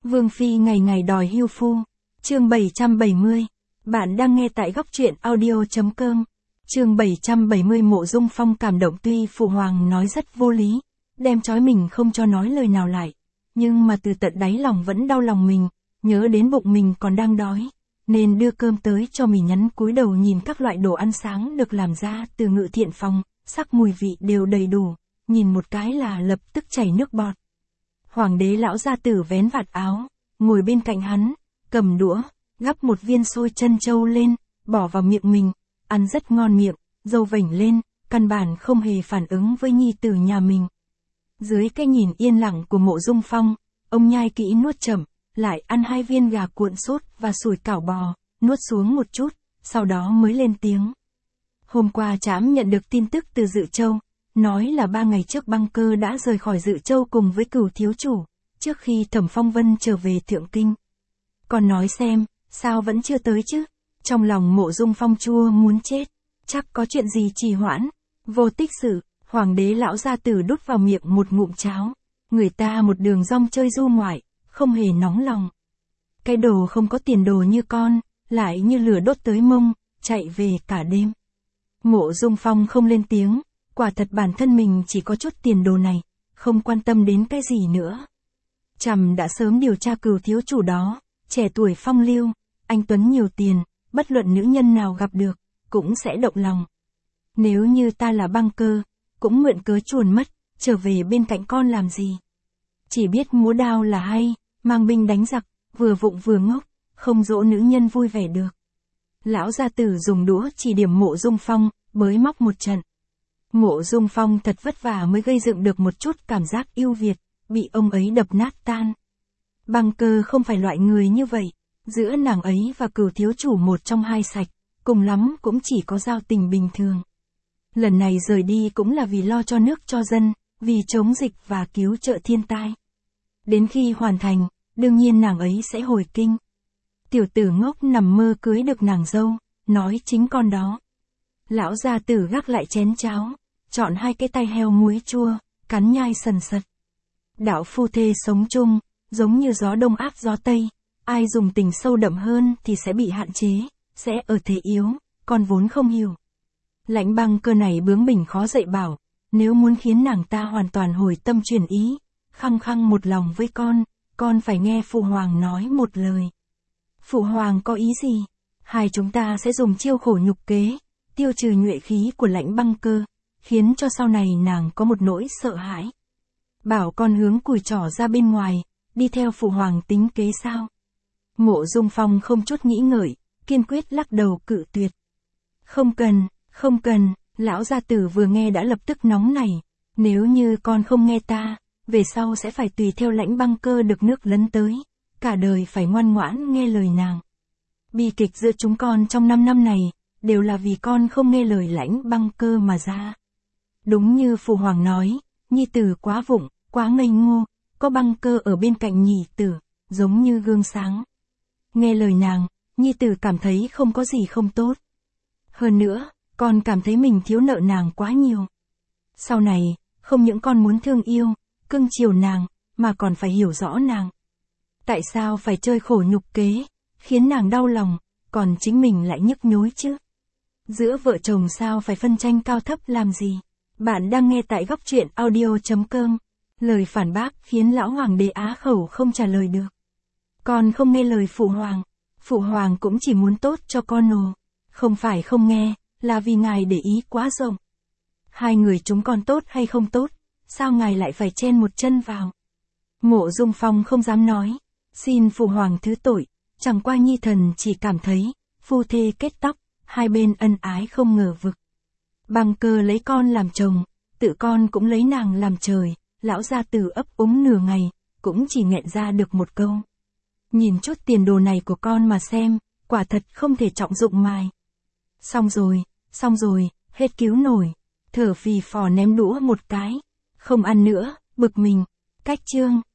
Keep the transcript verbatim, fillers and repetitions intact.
Vương Phi ngày ngày đòi hưu phu. Chương bảy trăm bảy mươi. Bạn đang nghe tại góc truyện audio.com. Chương bảy trăm bảy mươi. Mộ Dung Phong cảm động. Tuy Phụ Hoàng nói rất vô lý, đem trói mình không cho nói lời nào lại, nhưng mà từ tận đáy lòng vẫn đau lòng mình, nhớ đến bụng mình còn đang đói, nên đưa cơm tới cho mình. Nhắn cúi đầu nhìn các loại đồ ăn sáng được làm ra từ Ngự Thiện Phòng, sắc mùi vị đều đầy đủ, nhìn một cái là lập tức chảy nước bọt. Hoàng đế lão gia tử vén vạt áo, ngồi bên cạnh hắn, cầm đũa, gắp một viên xôi chân châu lên, bỏ vào miệng mình, ăn rất ngon miệng, râu vểnh lên, căn bản không hề phản ứng với nhi tử nhà mình. Dưới cái nhìn yên lặng của Mộ Dung Phong, ông nhai kỹ nuốt chậm, lại ăn hai viên gà cuộn sốt và sủi cảo bò, nuốt xuống một chút, sau đó mới lên tiếng. Hôm qua trẫm nhận được tin tức từ Dự Châu, nói là ba ngày trước Băng Cơ đã rời khỏi Dự Châu cùng với Cửu thiếu chủ, trước khi Thẩm Phong Vân trở về Thượng Kinh. Còn nói xem, sao vẫn chưa tới chứ? Trong lòng Mộ Dung Phong chua muốn chết, chắc có chuyện gì trì hoãn. Vô Tích Sự, Hoàng đế lão gia tử đút vào miệng một ngụm cháo, người ta một đường rong chơi du ngoại, không hề nóng lòng. Cái đồ không có tiền đồ như con, lại như lửa đốt tới mông, chạy về cả đêm. Mộ Dung Phong không lên tiếng, quả thật bản thân mình chỉ có chút tiền đồ này, không quan tâm đến cái gì nữa. Trẫm đã sớm điều tra Cửu thiếu chủ đó, trẻ tuổi phong lưu, anh tuấn nhiều tiền, bất luận nữ nhân nào gặp được, cũng sẽ động lòng. Nếu như ta là Băng Cơ, cũng mượn cớ chuồn mất, trở về bên cạnh con làm gì? Chỉ biết múa đao là hay, mang binh đánh giặc, vừa vụng vừa ngốc, không dỗ nữ nhân vui vẻ được. Lão gia tử dùng đũa chỉ điểm Mộ Dung Phong, bới móc một trận. Mộ Dung Phong thật vất vả mới gây dựng được một chút cảm giác yêu Việt, bị ông ấy đập nát tan. Băng Cơ không phải loại người như vậy, giữa nàng ấy và Cửu thiếu chủ một trong hai sạch, cùng lắm cũng chỉ có giao tình bình thường. Lần này rời đi cũng là vì lo cho nước cho dân, vì chống dịch và cứu trợ thiên tai. Đến khi hoàn thành, đương nhiên nàng ấy sẽ hồi kinh. Tiểu tử ngốc nằm mơ cưới được nàng dâu, nói chính con đó. Lão gia tử gác lại chén cháo, chọn hai cái tay heo muối chua, cắn nhai sần sật. Đạo phu thê sống chung, giống như gió đông áp gió tây, ai dùng tình sâu đậm hơn thì sẽ bị hạn chế, sẽ ở thế yếu, con vốn không hiểu. Lãnh Băng Cơ này bướng bỉnh khó dạy bảo, nếu muốn khiến nàng ta hoàn toàn hồi tâm chuyển ý, khăng khăng một lòng với con, con phải nghe Phụ Hoàng nói một lời. Phụ Hoàng có ý gì? Hai chúng ta sẽ dùng chiêu khổ nhục kế, tiêu trừ nhuệ khí của Lãnh Băng Cơ, khiến cho sau này nàng có một nỗi sợ hãi. Bảo con hướng cùi trỏ ra bên ngoài, đi theo Phụ Hoàng tính kế sao? Mộ Dung Phong không chút nghĩ ngợi, kiên quyết lắc đầu cự tuyệt. Không cần, không cần, lão gia tử vừa nghe đã lập tức nóng nảy. Nếu như con không nghe ta, về sau sẽ phải tùy theo Lãnh Băng Cơ được nước lấn tới, cả đời phải ngoan ngoãn nghe lời nàng. Bi kịch giữa chúng con trong năm năm này, đều là vì con không nghe lời Lãnh Băng Cơ mà ra. Đúng như Phụ Hoàng nói, nhi tử quá vụng, quá ngây ngô, có Băng Cơ ở bên cạnh nhị tử, giống như gương sáng. Nghe lời nàng, nhi tử cảm thấy không có gì không tốt. Hơn nữa, con cảm thấy mình thiếu nợ nàng quá nhiều. Sau này, không những con muốn thương yêu, cưng chiều nàng, mà còn phải hiểu rõ nàng. Tại sao phải chơi khổ nhục kế, khiến nàng đau lòng, còn chính mình lại nhức nhối chứ? Giữa vợ chồng sao phải phân tranh cao thấp làm gì? Bạn đang nghe tại góc truyện audio.com. Lời phản bác khiến lão hoàng đế á khẩu không trả lời được. Con không nghe lời Phụ Hoàng, Phụ Hoàng cũng chỉ muốn tốt cho con ồ. Không phải không nghe, là vì ngài để ý quá rộng. Hai người chúng con tốt hay không tốt, sao ngài lại phải chen một chân vào? Mộ Dung Phong không dám nói, xin Phụ Hoàng thứ tội, chẳng qua nhi thần chỉ cảm thấy, phu thê kết tóc, hai bên ân ái không ngờ vực. Băng Cơ lấy con làm chồng, tự con cũng lấy nàng làm trời, lão gia tử ấp úng nửa ngày, cũng chỉ nghẹn ra được một câu. Nhìn chút tiền đồ này của con mà xem, quả thật không thể trọng dụng mài. Xong rồi, xong rồi, hết cứu nổi, thở phì phò ném đũa một cái, không ăn nữa, bực mình. Cách chương